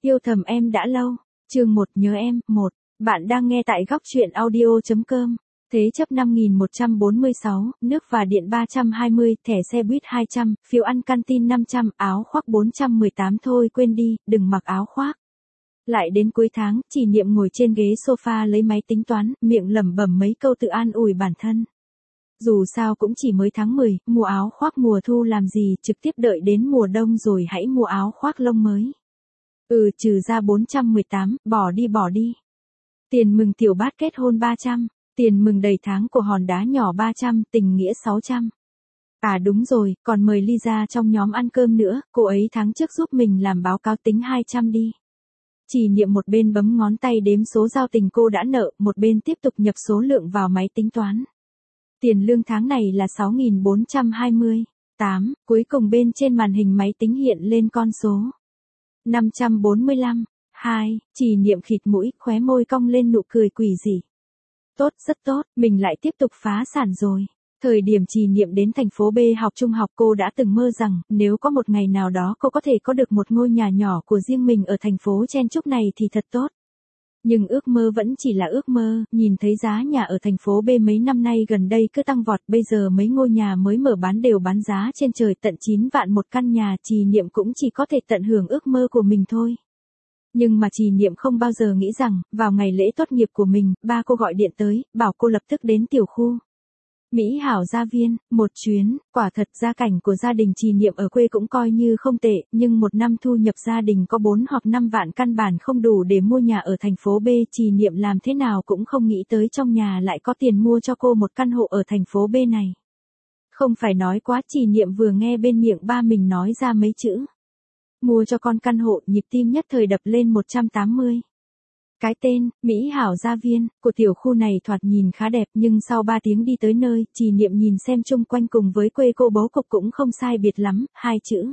Yêu thầm em đã lâu. Chương 1 nhớ em. 1. Bạn đang nghe tại góc truyện audio.com. Thế chấp 5146, nước và điện 320, thẻ xe buýt 200, phiếu ăn canteen 500, áo khoác 418 thôi quên đi, đừng mặc áo khoác. Lại đến cuối tháng, Chỉ Niệm ngồi trên ghế sofa lấy máy tính toán, miệng lẩm bẩm mấy câu tự an ủi bản thân. Dù sao cũng chỉ mới tháng 10, mua áo khoác mùa thu làm gì, trực tiếp đợi đến mùa đông rồi hãy mua áo khoác lông mới. Trừ ra 418, bỏ đi. Tiền mừng tiểu bát kết hôn 300, tiền mừng đầy tháng của hòn đá nhỏ 300, tình nghĩa 600. À đúng rồi, còn mời Lisa trong nhóm ăn cơm nữa, cô ấy tháng trước giúp mình làm báo cáo tính 200 đi. Chỉ Niệm một bên bấm ngón tay đếm số giao tình cô đã nợ, một bên tiếp tục nhập số lượng vào máy tính toán. Tiền lương tháng này là 6.420. 8, cuối cùng bên trên màn hình máy tính hiện lên con số 545. 2, Chỉ Niệm khịt mũi, khóe môi cong lên nụ cười quỷ dị. Tốt, rất tốt, mình lại tiếp tục phá sản rồi. Thời điểm Chỉ Niệm đến thành phố B học trung học cô đã từng mơ rằng, nếu có một ngày nào đó cô có thể có được một ngôi nhà nhỏ của riêng mình ở thành phố chen chúc này thì thật tốt. Nhưng ước mơ vẫn chỉ là ước mơ, nhìn thấy giá nhà ở thành phố B mấy năm nay gần đây cứ tăng vọt, bây giờ mấy ngôi nhà mới mở bán đều bán giá trên trời tận 9 vạn một căn nhà, Chỉ Niệm cũng chỉ có thể tận hưởng ước mơ của mình thôi. Nhưng mà Chỉ Niệm không bao giờ nghĩ rằng, vào ngày lễ tốt nghiệp của mình, ba cô gọi điện tới, bảo cô lập tức đến tiểu khu Mỹ Hảo Gia Viên, một chuyến. Quả thật gia cảnh của gia đình Chỉ Niệm ở quê cũng coi như không tệ, nhưng một năm thu nhập gia đình có 4 hoặc 5 vạn căn bản không đủ để mua nhà ở thành phố B. Chỉ Niệm làm thế nào cũng không nghĩ tới trong nhà lại có tiền mua cho cô một căn hộ ở thành phố B này. Không phải nói quá, Chỉ Niệm vừa nghe bên miệng ba mình nói ra mấy chữ mua cho con căn hộ, nhịp tim nhất thời đập lên 180. Cái tên, Mỹ Hảo Gia Viên, của tiểu khu này thoạt nhìn khá đẹp, nhưng sau 3 tiếng đi tới nơi, Chỉ Niệm nhìn xem chung quanh cùng với quê cô bố cục cũng không sai biệt lắm, 2 chữ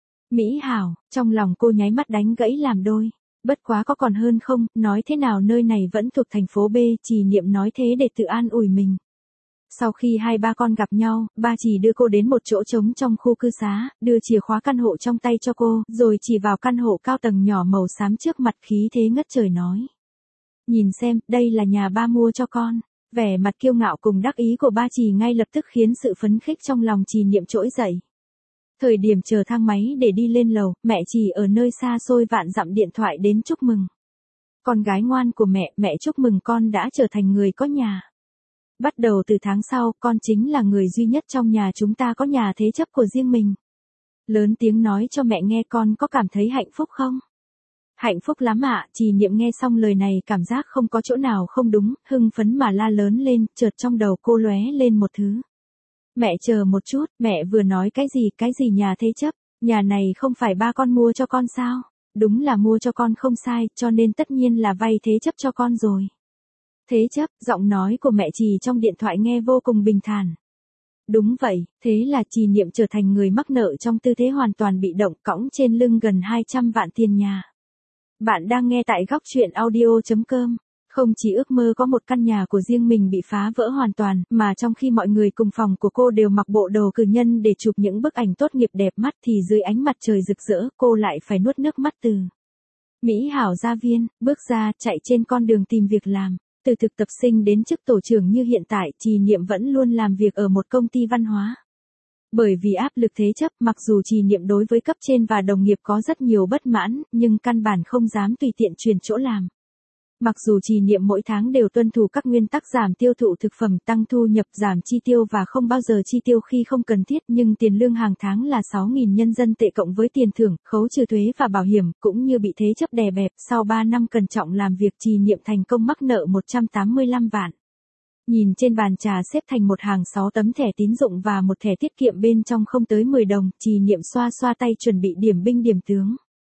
Mỹ Hảo, trong lòng cô nháy mắt đánh gãy làm đôi. Bất quá có còn hơn không, nói thế nào nơi này vẫn thuộc thành phố B, Chỉ Niệm nói thế để tự an ủi mình. Sau khi hai ba con gặp nhau, ba Chỉ đưa cô đến một chỗ trống trong khu cư xá, đưa chìa khóa căn hộ trong tay cho cô, rồi chỉ vào căn hộ cao tầng nhỏ màu xám trước mặt khí thế ngất trời nói. Nhìn xem, đây là nhà ba mua cho con. Vẻ mặt kiêu ngạo cùng đắc ý của ba Chỉ ngay lập tức khiến sự phấn khích trong lòng Chỉ Niệm trỗi dậy. Thời điểm chờ thang máy để đi lên lầu, mẹ Chỉ ở nơi xa xôi vạn dặm điện thoại đến chúc mừng. Con gái ngoan của mẹ chúc mừng con đã trở thành người có nhà. Bắt đầu từ tháng sau, con chính là người duy nhất trong nhà chúng ta có nhà thế chấp của riêng mình. Lớn tiếng nói cho mẹ nghe, con có cảm thấy hạnh phúc không? Hạnh phúc lắm ạ. Chỉ Niệm nghe xong lời này cảm giác không có chỗ nào không đúng, hưng phấn mà la lớn lên, chợt trong đầu cô lóe lên một thứ. Mẹ chờ một chút, mẹ vừa nói cái gì nhà thế chấp, nhà này không phải ba con mua cho con sao? Đúng là mua cho con không sai, cho nên tất nhiên là vay thế chấp cho con rồi. Thế chấp, giọng nói của mẹ Chỉ trong điện thoại nghe vô cùng bình thản. Đúng vậy, thế là Chỉ Niệm trở thành người mắc nợ trong tư thế hoàn toàn bị động, cõng trên lưng gần 200 vạn tiền nhà. Bạn đang nghe tại góc truyện audio.com. Không chỉ ước mơ có một căn nhà của riêng mình bị phá vỡ hoàn toàn, mà trong khi mọi người cùng phòng của cô đều mặc bộ đồ cử nhân để chụp những bức ảnh tốt nghiệp đẹp mắt thì dưới ánh mặt trời rực rỡ, cô lại phải nuốt nước mắt từ Mỹ Hảo Gia Viên, bước ra, chạy trên con đường tìm việc làm. Từ thực tập sinh đến chức tổ trưởng như hiện tại, Chỉ Niệm vẫn luôn làm việc ở một công ty văn hóa. Bởi vì áp lực thế chấp, mặc dù Chỉ Niệm đối với cấp trên và đồng nghiệp có rất nhiều bất mãn, nhưng căn bản không dám tùy tiện chuyển chỗ làm. Mặc dù Chỉ Niệm mỗi tháng đều tuân thủ các nguyên tắc giảm tiêu thụ thực phẩm, tăng thu nhập, giảm chi tiêu và không bao giờ chi tiêu khi không cần thiết, nhưng tiền lương hàng tháng là 6.000 nhân dân tệ cộng với tiền thưởng, khấu trừ thuế và bảo hiểm, cũng như bị thế chấp đè bẹp. Sau 3 năm cẩn trọng làm việc, Chỉ Niệm thành công mắc nợ 185 vạn. Nhìn trên bàn trà xếp thành một hàng 6 tấm thẻ tín dụng và một thẻ tiết kiệm bên trong không tới 10 đồng, Chỉ Niệm xoa xoa tay chuẩn bị điểm binh điểm tướng.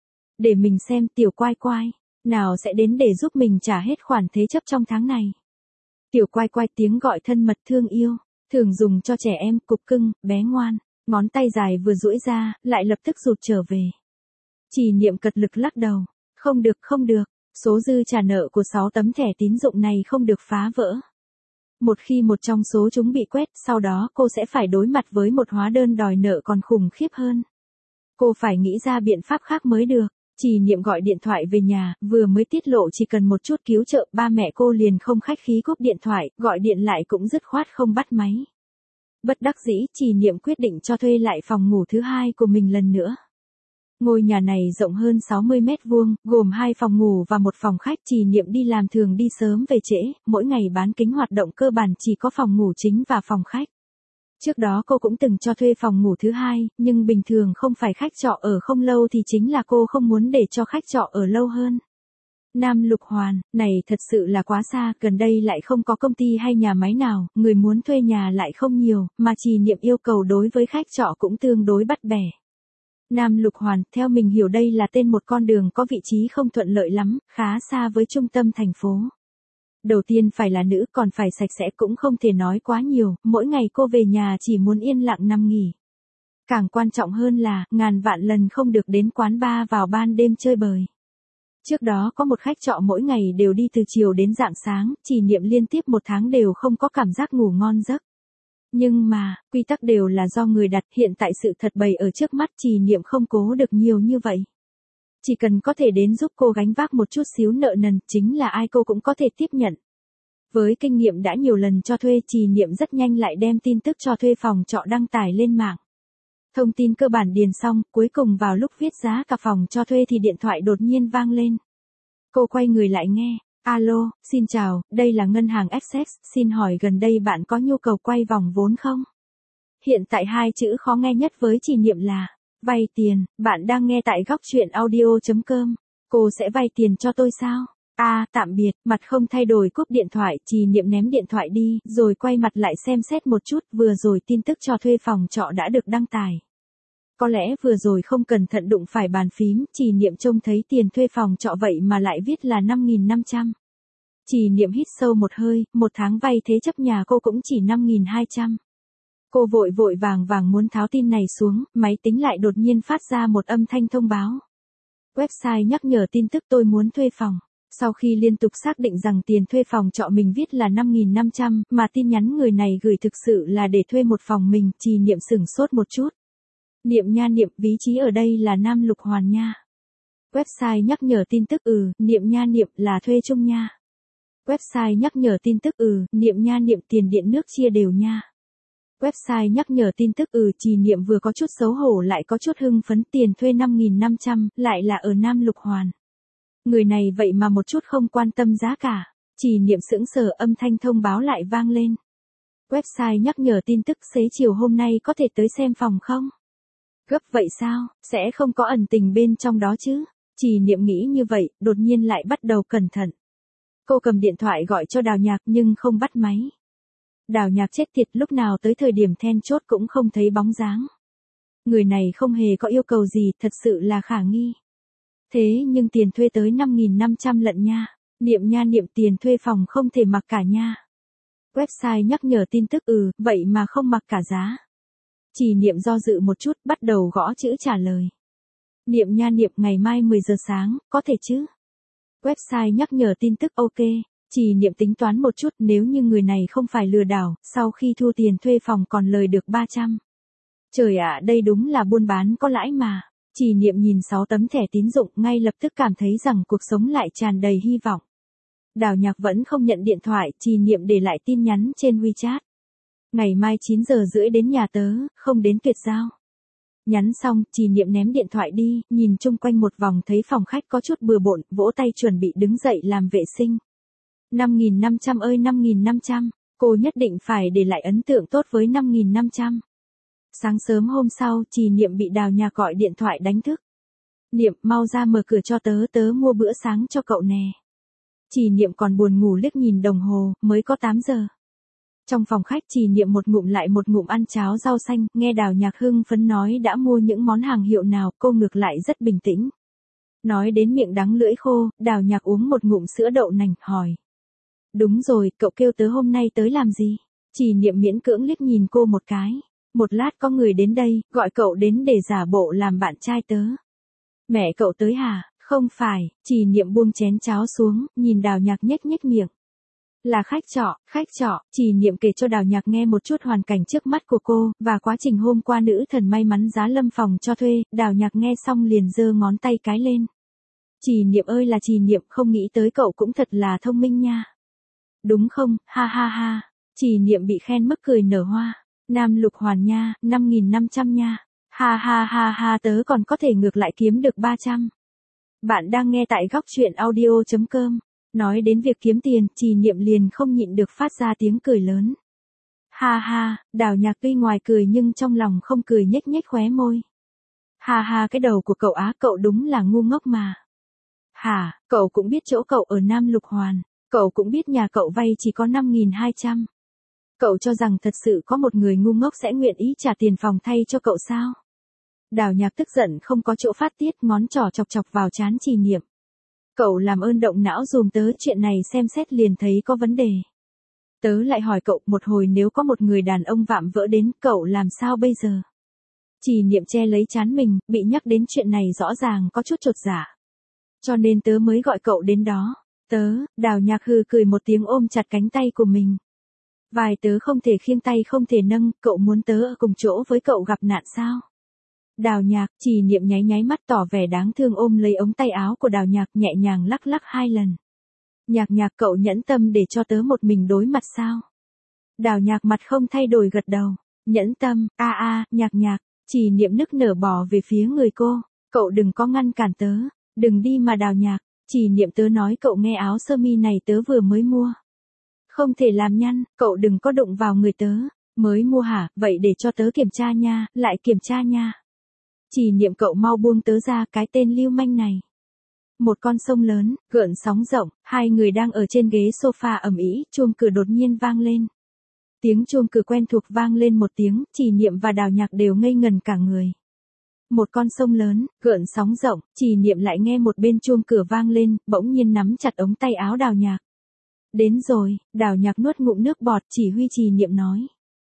Để mình xem, tiểu quai quai nào sẽ đến để giúp mình trả hết khoản thế chấp trong tháng này. Tiểu quai quai, tiếng gọi thân mật thương yêu, thường dùng cho trẻ em, cục cưng, bé ngoan, ngón tay dài vừa duỗi ra, lại lập tức rụt trở về. Chỉ Niệm cật lực lắc đầu, không được, số dư trả nợ của 6 tấm thẻ tín dụng này không được phá vỡ. Một khi một trong số chúng bị quét, sau đó cô sẽ phải đối mặt với một hóa đơn đòi nợ còn khủng khiếp hơn. Cô phải nghĩ ra biện pháp khác mới được. Trì Niệm gọi điện thoại về nhà, vừa mới tiết lộ chỉ cần một chút cứu trợ, ba mẹ cô liền không khách khí cúp điện thoại, gọi điện lại cũng dứt khoát không bắt máy. Bất đắc dĩ, Trì Niệm quyết định cho thuê lại phòng ngủ thứ hai của mình lần nữa. Ngôi nhà này rộng hơn 60 mét vuông, gồm 2 phòng ngủ và một phòng khách. Trì Niệm đi làm thường đi sớm về trễ, mỗi ngày bán kính hoạt động cơ bản chỉ có phòng ngủ chính và phòng khách. Trước đó cô cũng từng cho thuê phòng ngủ thứ hai, nhưng bình thường không phải khách trọ ở không lâu thì chính là cô không muốn để cho khách trọ ở lâu hơn. Nam Lục Hoàn, này thật sự là quá xa, gần đây lại không có công ty hay nhà máy nào, người muốn thuê nhà lại không nhiều, mà Trì Niệm yêu cầu đối với khách trọ cũng tương đối bắt bẻ. Nam Lục Hoàn, theo mình hiểu đây là tên một con đường có vị trí không thuận lợi lắm, khá xa với trung tâm thành phố. Đầu tiên phải là nữ, còn phải sạch sẽ, cũng không thể nói quá nhiều, mỗi ngày cô về nhà chỉ muốn yên lặng nằm nghỉ. Càng quan trọng hơn là, ngàn vạn lần không được đến quán bar vào ban đêm chơi bời. Trước đó có một khách trọ mỗi ngày đều đi từ chiều đến rạng sáng, Trì Niệm liên tiếp 1 tháng đều không có cảm giác ngủ ngon giấc. Nhưng mà, quy tắc đều là do người đặt, hiện tại sự thật bày ở trước mắt, Trì Niệm không cố được nhiều như vậy. Chỉ cần có thể đến giúp cô gánh vác một chút xíu nợ nần, chính là ai cô cũng có thể tiếp nhận. Với kinh nghiệm đã nhiều lần cho thuê, Trì Niệm rất nhanh lại đem tin tức cho thuê phòng trọ đăng tải lên mạng. Thông tin cơ bản điền xong, cuối cùng vào lúc viết giá cả phòng cho thuê thì điện thoại đột nhiên vang lên. Cô quay người lại nghe, alo, xin chào, đây là ngân hàng Essex, xin hỏi gần đây bạn có nhu cầu quay vòng vốn không? Hiện tại 2 chữ khó nghe nhất với Trì Niệm là vay tiền. Bạn đang nghe tại góc truyện audio.com. Cô sẽ vay tiền cho tôi sao? Tạm biệt. Mặt không thay đổi cúp điện thoại, Trì Niệm ném điện thoại đi, rồi quay mặt lại xem xét một chút, vừa rồi tin tức cho thuê phòng trọ đã được đăng tải. Có lẽ vừa rồi không cẩn thận đụng phải bàn phím, Trì Niệm trông thấy tiền thuê phòng trọ vậy mà lại viết là 5.500. Trì Niệm hít sâu một hơi, 1 tháng vay thế chấp nhà cô cũng chỉ 5.200. Cô vội vàng muốn tháo tin này xuống, máy tính lại đột nhiên phát ra một âm thanh thông báo. Website nhắc nhở tin tức tôi muốn thuê phòng. Sau khi liên tục xác định rằng tiền thuê phòng trọ mình viết là 5.500, mà tin nhắn người này gửi thực sự là để thuê một phòng mình, Trì Niệm sửng sốt một chút. Niệm nha Niệm, ví trí ở đây là Nam Lục Hoàn nha. Website nhắc nhở tin tức Niệm nha Niệm, là thuê chung nha. Website nhắc nhở tin tức Niệm nha Niệm, tiền điện nước chia đều nha. Website nhắc nhở tin tức Trì Niệm vừa có chút xấu hổ lại có chút hưng phấn, tiền thuê 5.500, lại là ở Nam Lục Hoàn. Người này vậy mà một chút không quan tâm giá cả. Trì Niệm sững sờ, âm thanh thông báo lại vang lên. Website nhắc nhở tin tức, xế chiều hôm nay có thể tới xem phòng không? Gấp vậy sao, sẽ không có ẩn tình bên trong đó chứ? Trì Niệm nghĩ như vậy, đột nhiên lại bắt đầu cẩn thận. Cô cầm điện thoại gọi cho Đào Nhạc nhưng không bắt máy. Đào Nhạc chết tiệt, lúc nào tới thời điểm then chốt cũng không thấy bóng dáng. Người này không hề có yêu cầu gì, thật sự là khả nghi. Thế nhưng tiền thuê tới 5.500 lận nha. Niệm nha Niệm, tiền thuê phòng không thể mặc cả nha. Website nhắc nhở tin tức vậy mà không mặc cả giá. Trì Niệm do dự một chút, bắt đầu gõ chữ trả lời. Niệm nha Niệm, ngày mai 10 giờ sáng, có thể chứ? Website nhắc nhở tin tức ok. Trì Niệm tính toán một chút, nếu như người này không phải lừa đảo, sau khi thu tiền thuê phòng còn lời được 300. Trời ạ, đây đúng là buôn bán có lãi mà. Trì Niệm nhìn 6 tấm thẻ tín dụng, ngay lập tức cảm thấy rằng cuộc sống lại tràn đầy hy vọng. Đào Nhạc vẫn không nhận điện thoại, Trì Niệm để lại tin nhắn trên WeChat. Ngày mai 9 giờ rưỡi đến nhà tớ, không đến tuyệt giao. Nhắn xong, Trì Niệm ném điện thoại đi, nhìn chung quanh một vòng thấy phòng khách có chút bừa bộn, vỗ tay chuẩn bị đứng dậy làm vệ sinh. 5.500 ơi 5.500, cô nhất định phải để lại ấn tượng tốt với 5.500. Sáng sớm hôm sau, Trì Niệm bị Đào Nhạc gọi điện thoại đánh thức. Niệm, mau ra mở cửa cho tớ mua bữa sáng cho cậu nè. Trì Niệm còn buồn ngủ liếc nhìn đồng hồ, mới có 8 giờ. Trong phòng khách, Trì Niệm một ngụm lại một ngụm ăn cháo rau xanh, nghe Đào Nhạc hưng phấn nói đã mua những món hàng hiệu nào, cô ngược lại rất bình tĩnh. Nói đến miệng đắng lưỡi khô, Đào Nhạc uống một ngụm sữa đậu nành, hỏi. Đúng rồi, cậu kêu tớ hôm nay tới làm gì? Trì Niệm miễn cưỡng liếc nhìn cô một cái. Một lát có người đến đây, gọi cậu đến để giả bộ làm bạn trai tớ. Mẹ cậu tới hả? Không phải. Trì Niệm buông chén cháo xuống, nhìn Đào Nhạc nhếch nhếch miệng. Là khách trọ. Trì Niệm kể cho Đào Nhạc nghe một chút hoàn cảnh trước mắt của cô, và quá trình hôm qua nữ thần may mắn giá lâm phòng cho thuê. Đào Nhạc nghe xong liền giơ ngón tay cái lên. Trì Niệm ơi là Trì Niệm, không nghĩ tới cậu cũng thật là thông minh nha. Đúng không, ha ha ha. Trì Niệm bị khen mức cười nở hoa. Nam Lục Hoàn nha, 5.500 nha. Ha ha ha ha, tớ còn có thể ngược lại kiếm được 300. Bạn đang nghe tại góc chuyện audio.com. Nói đến việc kiếm tiền, Trì Niệm liền không nhịn được phát ra tiếng cười lớn. Ha ha, Đào Nhạc tuy ngoài cười nhưng trong lòng không cười, nhếch nhếch khóe môi. Ha ha, cái đầu của cậu á, cậu đúng là ngu ngốc mà. Hả, cậu cũng biết chỗ cậu ở Nam Lục Hoàn, cậu cũng biết nhà cậu vay chỉ có 5.200. Cậu cho rằng thật sự có một người ngu ngốc sẽ nguyện ý trả tiền phòng thay cho cậu sao? Đào Nhạc tức giận không có chỗ phát tiết, ngón trỏ chọc chọc vào trán Trì Niệm. Cậu làm ơn động não dùm tớ, chuyện này xem xét liền thấy có vấn đề. Tớ lại hỏi cậu, một hồi nếu có một người đàn ông vạm vỡ đến, cậu làm sao bây giờ? Trì Niệm che lấy trán mình, bị nhắc đến chuyện này rõ ràng có chút chột dạ. Cho nên tớ mới gọi cậu đến đó. Đào Nhạc hừ cười một tiếng, ôm chặt cánh tay của mình. Vai tớ không thể khiêng tay không thể nâng, cậu muốn tớ ở cùng chỗ với cậu gặp nạn sao? Đào Nhạc, Trì Niệm nháy nháy mắt tỏ vẻ đáng thương, ôm lấy ống tay áo của Đào Nhạc nhẹ nhàng lắc lắc 2 lần. Nhạc, cậu nhẫn tâm để cho tớ một mình đối mặt sao? Đào Nhạc mặt không thay đổi gật đầu. Nhẫn tâm, Nhạc, Trì Niệm nức nở bò về phía người cô. Cậu đừng có ngăn cản tớ, đừng đi mà Đào Nhạc. Trì Niệm, tớ nói cậu nghe, áo sơ mi này tớ vừa mới mua. Không thể làm nhăn, cậu đừng có đụng vào người tớ. Mới mua hả, vậy để cho tớ kiểm tra nha, lại kiểm tra nha. Trì Niệm, cậu mau buông tớ ra, cái tên lưu manh này. Một con sông lớn, gợn sóng rộng, hai người đang ở trên ghế sofa ầm ĩ, chuông cửa đột nhiên vang lên. Tiếng chuông cửa quen thuộc vang lên một tiếng, Trì Niệm và Đào Nhạc đều ngây ngần cả người. Một con sông lớn, gợn sóng rộng, Trì Niệm lại nghe một bên chuông cửa vang lên, bỗng nhiên nắm chặt ống tay áo Đào Nhạc. Đến rồi, Đào Nhạc nuốt ngụm nước bọt, chỉ huy Trì Niệm nói.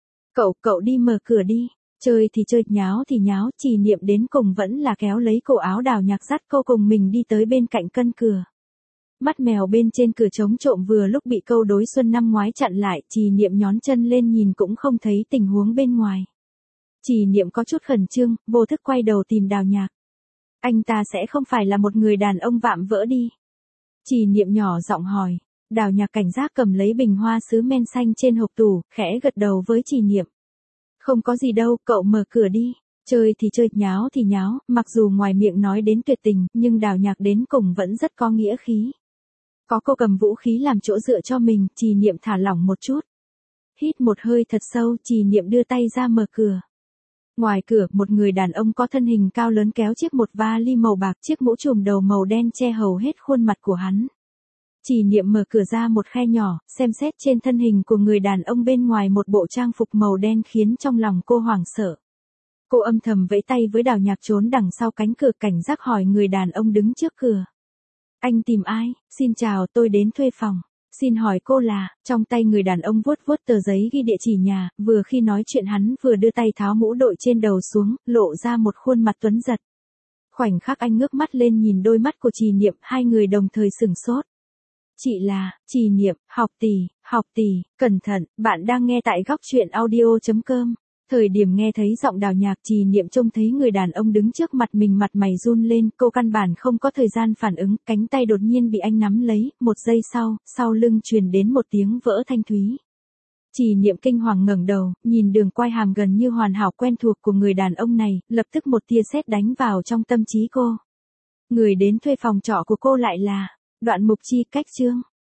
Cậu đi mở cửa đi. Chơi thì chơi, nháo thì nháo, Trì Niệm đến cùng vẫn là kéo lấy cổ áo Đào Nhạc, dắt cô cùng mình đi tới bên cạnh cân cửa. Mắt mèo bên trên cửa trống trộm vừa lúc bị câu đối xuân năm ngoái chặn lại, Trì Niệm nhón chân lên nhìn cũng không thấy tình huống bên ngoài. Trì Niệm có chút khẩn trương, vô thức quay đầu tìm Đào Nhạc. Anh ta sẽ không phải là một người đàn ông vạm vỡ đi? Trì Niệm nhỏ giọng hỏi. Đào Nhạc cảnh giác cầm lấy bình hoa sứ men xanh trên hộp tủ, khẽ gật đầu với Trì Niệm. Không có gì đâu, cậu mở cửa đi. Chơi thì chơi, nháo thì nháo, mặc dù ngoài miệng nói đến tuyệt tình, nhưng Đào Nhạc đến cùng vẫn rất có nghĩa khí. Có cô cầm vũ khí làm chỗ dựa cho mình, Trì Niệm thả lỏng một chút. Hít một hơi thật sâu, Trì Niệm đưa tay ra mở cửa. Ngoài cửa, một người đàn ông có thân hình cao lớn kéo chiếc một vali màu bạc, chiếc mũ trùm đầu màu đen che hầu hết khuôn mặt của hắn. Trì Niệm mở cửa ra một khe nhỏ, xem xét trên thân hình của người đàn ông bên ngoài một bộ trang phục màu đen khiến trong lòng cô hoảng sợ. Cô âm thầm vẫy tay với Đào Nhạc trốn đằng sau cánh cửa, cảnh giác hỏi người đàn ông đứng trước cửa. Anh tìm ai? Xin chào, tôi đến thuê phòng. Xin hỏi cô là? Trong tay người đàn ông vuốt vuốt tờ giấy ghi địa chỉ nhà, vừa khi nói chuyện hắn vừa đưa tay tháo mũ đội trên đầu xuống, lộ ra một khuôn mặt tuấn giật. Khoảnh khắc anh ngước mắt lên nhìn đôi mắt của Trì Niệm, hai người đồng thời sửng sốt. Chị là, Trì Niệm, học tỷ, cẩn thận, bạn đang nghe tại góc chuyện audio.com. Thời điểm nghe thấy giọng Đào Nhạc, Trì Niệm trông thấy người đàn ông đứng trước mặt mình, mặt mày run lên, cô căn bản không có thời gian phản ứng, cánh tay đột nhiên bị anh nắm lấy, một giây sau lưng truyền đến một tiếng vỡ thanh thúy. Trì Niệm kinh hoàng ngẩng đầu, nhìn đường quai hàm gần như hoàn hảo quen thuộc của người đàn ông này, lập tức một tia sét đánh vào trong tâm trí cô. Người đến thuê phòng trọ của cô lại là Đoạn Mục Chi. Cách chương